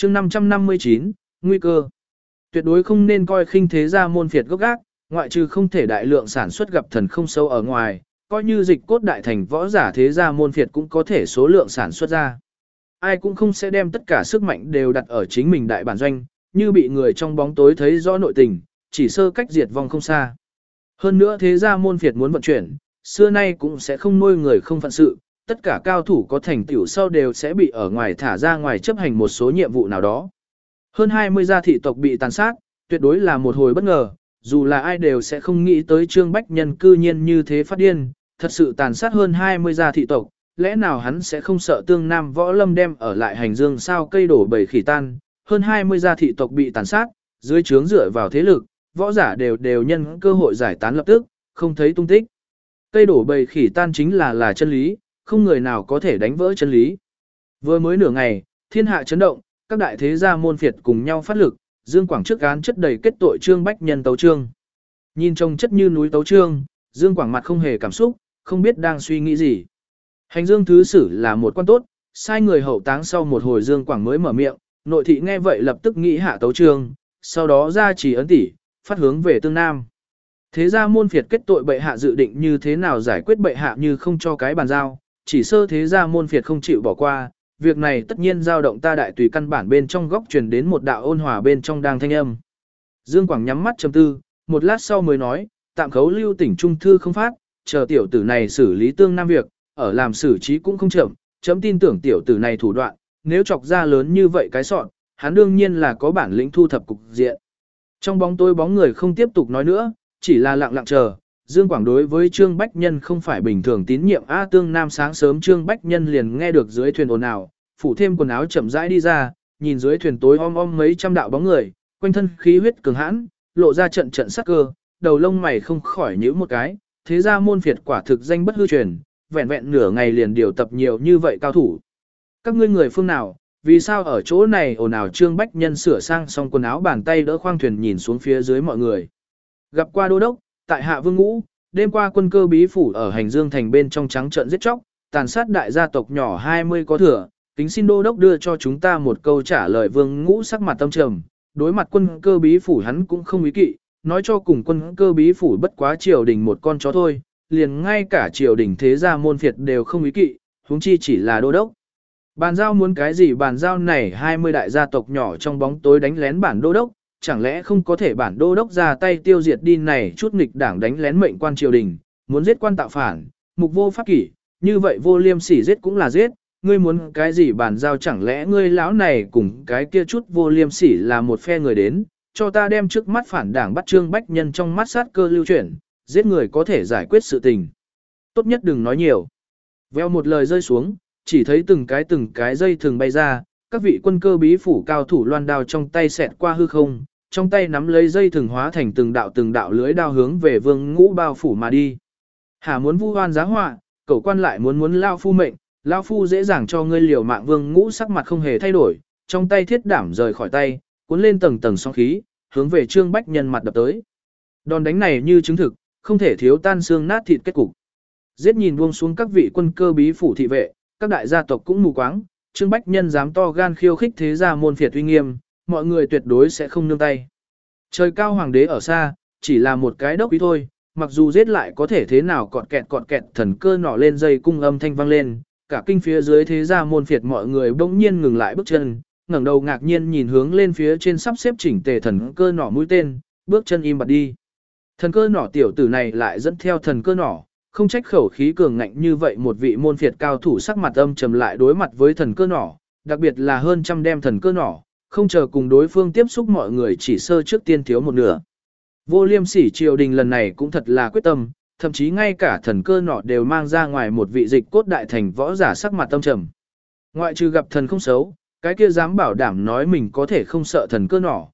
chương 559, nguy cơ. Tuyệt đối không nên coi khinh thế gia môn phiệt gốc gác, ngoại trừ không thể đại lượng sản xuất gặp thần không sâu ở ngoài, coi như dịch cốt đại thành võ giả thế gia môn phiệt cũng có thể số lượng sản xuất ra. Ai cũng không sẽ đem tất cả sức mạnh đều đặt ở chính mình đại bản doanh, như bị người trong bóng tối thấy rõ nội tình, chỉ sơ cách diệt vong không xa. Hơn nữa thế gia môn phiệt muốn vận chuyển, xưa nay cũng sẽ không nuôi người không phận sự, tất cả cao thủ có thành tựu sau đều sẽ bị ở ngoài thả ra ngoài chấp hành một số nhiệm vụ nào đó. Hơn 20 gia thị tộc bị tàn sát, tuyệt đối là một hồi bất ngờ, dù là ai đều sẽ không nghĩ tới Trương Bách Nhân cư nhiên như thế phát điên, thật sự tàn sát hơn 20 gia thị tộc, lẽ nào hắn sẽ không sợ Tương Nam Võ Lâm đem ở lại hành dương sao cây đổ bầy khỉ tan, hơn 20 gia thị tộc bị tàn sát, dưới trướng dựa vào thế lực, võ giả đều nhân cơ hội giải tán lập tức, không thấy tung tích. Cây đổ bầy khỉ tan chính là chân lý, không người nào có thể đánh vỡ chân lý. Vừa mới nửa ngày, thiên hạ chấn động, các đại thế gia môn phiệt cùng nhau phát lực, Dương Quảng trước án chất đầy kết tội Trương Bách Nhân tấu trương. Nhìn trông chất như núi tấu trương, Dương Quảng mặt không hề cảm xúc, không biết đang suy nghĩ gì. Hành Dương thứ sử là một quan tốt, sai người hậu táng sau một hồi Dương Quảng mới mở miệng, nội thị nghe vậy lập tức nghĩ hạ tấu trương, sau đó ra chỉ ấn tỷ, phát hướng về Tương Nam. Thế gia môn phiệt kết tội bệ hạ dự định như thế nào giải quyết bệ hạ như không cho cái bàn giao, chỉ sơ thế gia môn phiệt không chịu bỏ qua, việc này tất nhiên dao động ta đại tùy căn bản bên trong góc truyền đến một đạo ôn hòa bên trong đang thanh âm. Dương Quảng nhắm mắt trầm tư, một lát sau mới nói, tạm khấu lưu tỉnh trung thư không phát, chờ tiểu tử này xử lý Tương Nam việc, ở làm xử trí cũng không chậm, chấm tin tưởng tiểu tử này thủ đoạn, nếu chọc ra lớn như vậy cái sọn, hắn đương nhiên là có bản lĩnh thu thập cục diện. Trong bóng tối bóng người không tiếp tục nói nữa, chỉ là lặng lặng chờ. Dương Quảng đối với Trương Bách Nhân không phải bình thường tín nhiệm. Tương Nam sáng sớm Trương Bách Nhân liền nghe được dưới thuyền ồn ào, phủ thêm quần áo chậm rãi đi ra, nhìn dưới thuyền tối om mấy trăm đạo bóng người, quanh thân khí huyết cường hãn, lộ ra trận trận sắc cơ, đầu lông mày không khỏi nhíu một cái, thế ra môn phiệt quả thực danh bất hư truyền, vẹn vẹn nửa ngày liền điều tập nhiều như vậy cao thủ. Các ngươi người phương nào, vì sao ở chỗ này ồn ào? Trương Bách Nhân sửa sang xong quần áo bàn tay đỡ khoang thuyền nhìn xuống phía dưới mọi người. Gặp qua đô đốc, tại hạ Vương Ngũ, đêm qua quân cơ bí phủ ở hành dương thành bên trong trắng trợn giết chóc, tàn sát đại gia tộc nhỏ 20 có thừa, kính xin đô đốc đưa cho chúng ta một câu trả lời. Vương Ngũ sắc mặt tâm trầm, đối mặt quân cơ bí phủ hắn cũng không ý kỵ, nói cho cùng quân cơ bí phủ bất quá triều đình một con chó thôi, liền ngay cả triều đình thế gia môn phiệt đều không ý kỵ, huống chi chỉ là đô đốc. Bàn giao muốn cái gì? Bàn giao này 20 đại gia tộc nhỏ trong bóng tối đánh lén bản đô đốc, chẳng lẽ không có thể bản đô đốc ra tay tiêu diệt đi này chút nghịch đảng đánh lén mệnh quan triều đình, muốn giết quan tạo phản, mục vô pháp kỷ, như vậy vô liêm sỉ giết cũng là giết, ngươi muốn cái gì bàn giao? Chẳng lẽ ngươi lão này cùng cái kia chút vô liêm sỉ là một phe người đến, cho ta đem trước mắt phản đảng bắt Trương Bách Nhân trong mắt sát cơ lưu chuyển, giết người có thể giải quyết sự tình. Tốt nhất đừng nói nhiều. Veo một lời rơi xuống, chỉ thấy từng cái dây thường bay ra, các vị quân cơ bí phủ cao thủ loan đao trong tay xẹt qua hư không, trong tay nắm lấy dây thường hóa thành từng đạo lưới đao hướng về Vương Ngũ bao phủ mà đi. Hà muốn vu oan giá họa, cẩu quan lại muốn lao phu mệnh, lao phu dễ dàng cho ngươi liều mạng. Vương Ngũ sắc mặt không hề thay đổi, trong tay thiết đảm rời khỏi tay, cuốn lên tầng tầng sóng khí, hướng về Trương Bách Nhân mặt đập tới. Đòn đánh này như chứng thực, không thể thiếu tan xương nát thịt kết cục. Giết nhìn buông xuống các vị quân cơ bí phủ thị vệ, các đại gia tộc cũng mù quáng, Trương Bách Nhân dám to gan khiêu khích thế gia môn phiệt uy nghiêm, mọi người tuyệt đối sẽ không nương tay. Trời cao hoàng đế ở xa, chỉ là một cái đốc ý thôi, mặc dù giết lại có thể thế nào? Cọt kẹt thần cơ nỏ lên dây cung âm thanh vang lên, cả kinh phía dưới thế gia môn phiệt mọi người bỗng nhiên ngừng lại bước chân, ngẩng đầu ngạc nhiên nhìn hướng lên phía trên sắp xếp chỉnh tề thần cơ nỏ mũi tên, bước chân im bặt đi. Thần cơ nỏ tiểu tử này lại dẫn theo thần cơ nỏ, không trách khẩu khí cường ngạnh như vậy. Một vị môn phiệt cao thủ sắc mặt âm trầm lại đối mặt với thần cơ nỏ, đặc biệt là hơn trăm đem thần cơ nỏ, không chờ cùng đối phương tiếp xúc mọi người chỉ sơ trước tiên thiếu một nửa. Vô liêm sỉ triều đình lần này cũng thật là quyết tâm, thậm chí ngay cả thần cơ nỏ đều mang ra ngoài một vị dịch cốt đại thành võ giả sắc mặt âm trầm. Ngoại trừ gặp thần không xấu, cái kia dám bảo đảm nói mình có thể không sợ thần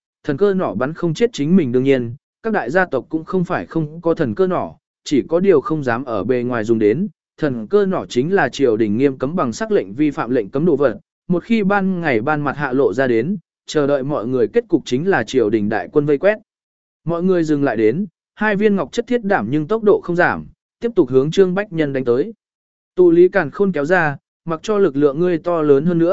cơ nỏ bắn không chết chính mình. Đương nhiên, các đại gia tộc cũng không phải không có thần cơ nỏ, chỉ có điều không dám ở bề ngoài dùng đến. Thần cơ nỏ chính là triều đình nghiêm cấm bằng sắc lệnh vi phạm lệnh cấm đồ vật, một khi ban ngày ban mặt hạ lộ ra đến, chờ đợi mọi người kết cục chính là triều đình đại quân vây quét. Mọi người dừng lại đến, hai viên ngọc chất thiết đảm nhưng tốc độ không giảm, tiếp tục hướng Trương Bách Nhân đánh tới. Tụ lý càn khôn kéo ra, mặc cho lực lượng ngươi to lớn hơn nữa,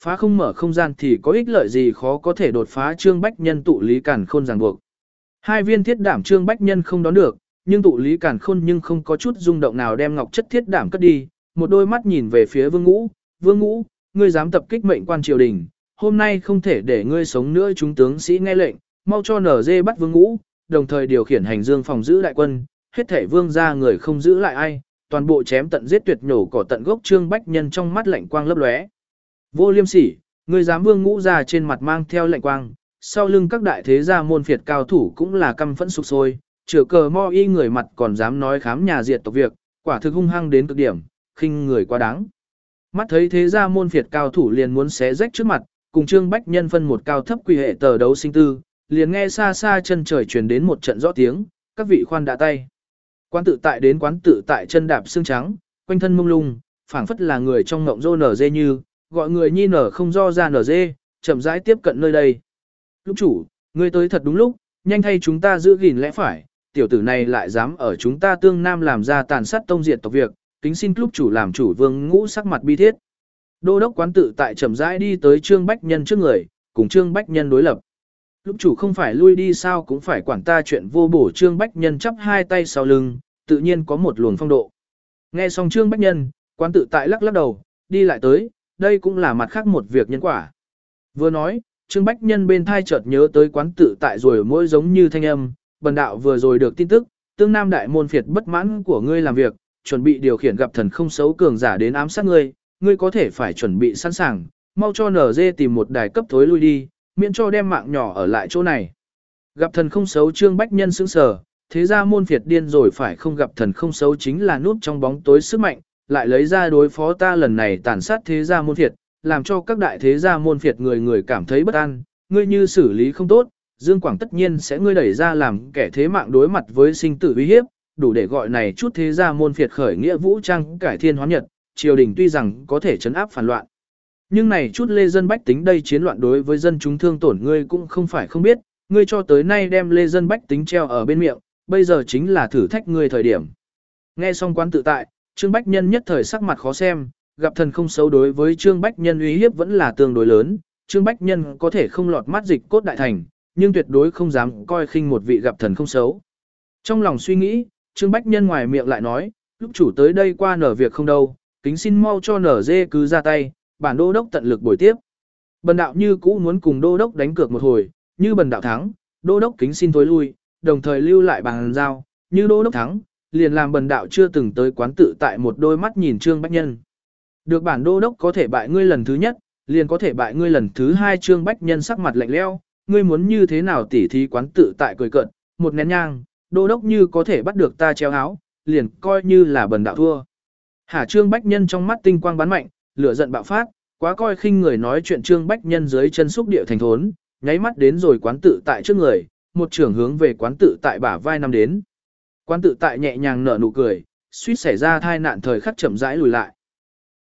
Phá không mở không gian thì có ích lợi gì khó có thể đột phá Trương Bách Nhân tụ lý càn khôn ràng buộc. Hai viên thiết đảm Trương Bách Nhân không đón được, nhưng tụ lý càn khôn nhưng không có chút rung động nào đem ngọc chất thiết đảm cất đi, một đôi mắt nhìn về phía Vương Ngũ, "Vương Ngũ, ngươi dám tập kích mệnh quan triều đình, hôm nay không thể để ngươi sống nữa." Chúng tướng sĩ nghe lệnh, mau cho NG bắt Vương Ngũ, đồng thời điều khiển hành dương phòng giữ đại quân, hết thảy vương gia người không giữ lại ai, toàn bộ chém tận giết tuyệt nhổ cỏ tận gốc. Trương Bách Nhân trong mắt lạnh quang lấp lóe. "Vô liêm sỉ, ngươi dám!" Vương Ngũ ra trên mặt mang theo lạnh quang, sau lưng các đại thế gia môn phiệt cao thủ cũng là căm phẫn sục sôi, chửa cờ mo y người mặt còn dám nói khám nhà diệt tộc việc, quả thực hung hăng đến cực điểm, khinh người quá đáng. Mắt thấy thế gia môn phiệt cao thủ liền muốn xé rách trước mặt, cùng Trương Bách Nhân phân một cao thấp quỷ hệ tờ đấu sinh tư, liền nghe xa xa chân trời truyền đến một trận rõ tiếng, "Các vị khoan đã tay." Quán tự tại đến quán tự tại chân đạp xương trắng, quanh thân mông lung, phảng phất là người trong ngộng rô nở dê như, gọi người nhi nở không do ra nở dê, chậm rãi tiếp cận nơi đây. "Lúc chủ, ngươi tới thật đúng lúc, nhanh thay chúng ta giữ gìn lẽ phải, tiểu tử này lại dám ở chúng ta Tương Nam làm ra tàn sát tông diệt tộc việc, kính xin lúc chủ làm chủ." Vương Ngũ sắc mặt bi thiết. Đô đốc quán tự tại chậm rãi đi tới Trương Bách Nhân trước người, cùng Trương Bách Nhân đối lập. "Lúc chủ không phải lui đi sao cũng phải quản ta chuyện vô bổ." Trương Bách Nhân chắp hai tay sau lưng, tự nhiên có một luồng phong độ. Nghe xong Trương Bách Nhân, quán tự tại lắc lắc đầu, đi lại tới, đây cũng là mặt khác một việc nhân quả. Vừa nói, Trương Bách Nhân bên thai chợt nhớ tới quán tự tại rồi mỗi giống như thanh âm, "Bần đạo vừa rồi được tin tức, Tương Nam đại môn phiệt bất mãn của ngươi làm việc, chuẩn bị điều khiển gặp thần không xấu cường giả đến ám sát ngươi, ngươi có thể phải chuẩn bị sẵn sàng, mau cho NG tìm một đài cấp thối lui đi, miễn cho đem mạng nhỏ ở lại chỗ này." Gặp thần không xấu. Trương Bách Nhân sững sờ, thế ra môn phiệt điên rồi phải không? Gặp thần không xấu chính là núp trong bóng tối sức mạnh, lại lấy ra đối phó ta lần này tàn sát thế gia môn phiệt, làm cho các đại thế gia môn phiệt người người cảm thấy bất an, ngươi như xử lý không tốt, Dương Quảng tất nhiên sẽ ngươi đẩy ra làm kẻ thế mạng đối mặt với sinh tử uy hiếp, đủ để gọi này chút thế gia môn phiệt khởi nghĩa vũ trang cải thiên hóa nhật, triều đình tuy rằng có thể trấn áp phản loạn, nhưng này chút lê dân bách tính đây chiến loạn đối với dân chúng thương tổn ngươi cũng không phải không biết, ngươi cho tới nay đem lê dân bách tính treo ở bên miệng, bây giờ chính là thử thách ngươi thời điểm. Nghe xong quán tự tại, Trương Bách Nhân nhất thời sắc mặt khó xem, gặp thần không xấu đối với Trương Bách Nhân uy hiếp vẫn là tương đối lớn, Trương Bách Nhân có thể không lọt mắt dịch cốt đại thành, nhưng tuyệt đối không dám coi khinh một vị gặp thần không xấu. Trong lòng suy nghĩ, Trương Bách Nhân ngoài miệng lại nói, "Lúc chủ tới đây qua nở việc không đâu, kính xin mau cho nở dê cứ ra tay, bản đô đốc tận lực bồi tiếp." Bần đạo như cũ muốn cùng đô đốc đánh cược một hồi, như bần đạo thắng, đô đốc kính xin thối lui, đồng thời lưu lại bàn giao, như đô đốc thắng, liền làm bần đạo chưa từng tới quán tự tại. Một đôi mắt nhìn Trương Bách Nhân. "Được, bản đô đốc có thể bại ngươi lần thứ nhất, liền có thể bại ngươi lần thứ hai." Trương Bách Nhân sắc mặt lạnh lẽo, "Ngươi muốn như thế nào?" Tỉ thí quán tự tại cười cợt, "Một nén nhang, đô đốc như có thể bắt được ta treo áo, liền coi như là bần đạo thua." Hả? Trương Bách Nhân trong mắt tinh quang bắn mạnh, lửa giận bạo phát, quá coi khinh người nói chuyện. Trương Bách Nhân dưới chân xúc địa thành thốn, nháy mắt đến rồi quán tự tại trước người, một trưởng hướng về quán tự tại bả vai năm đến. Quán tự tại nhẹ nhàng nở nụ cười, suýt xảy ra tai nạn thời khắc chậm rãi lùi lại.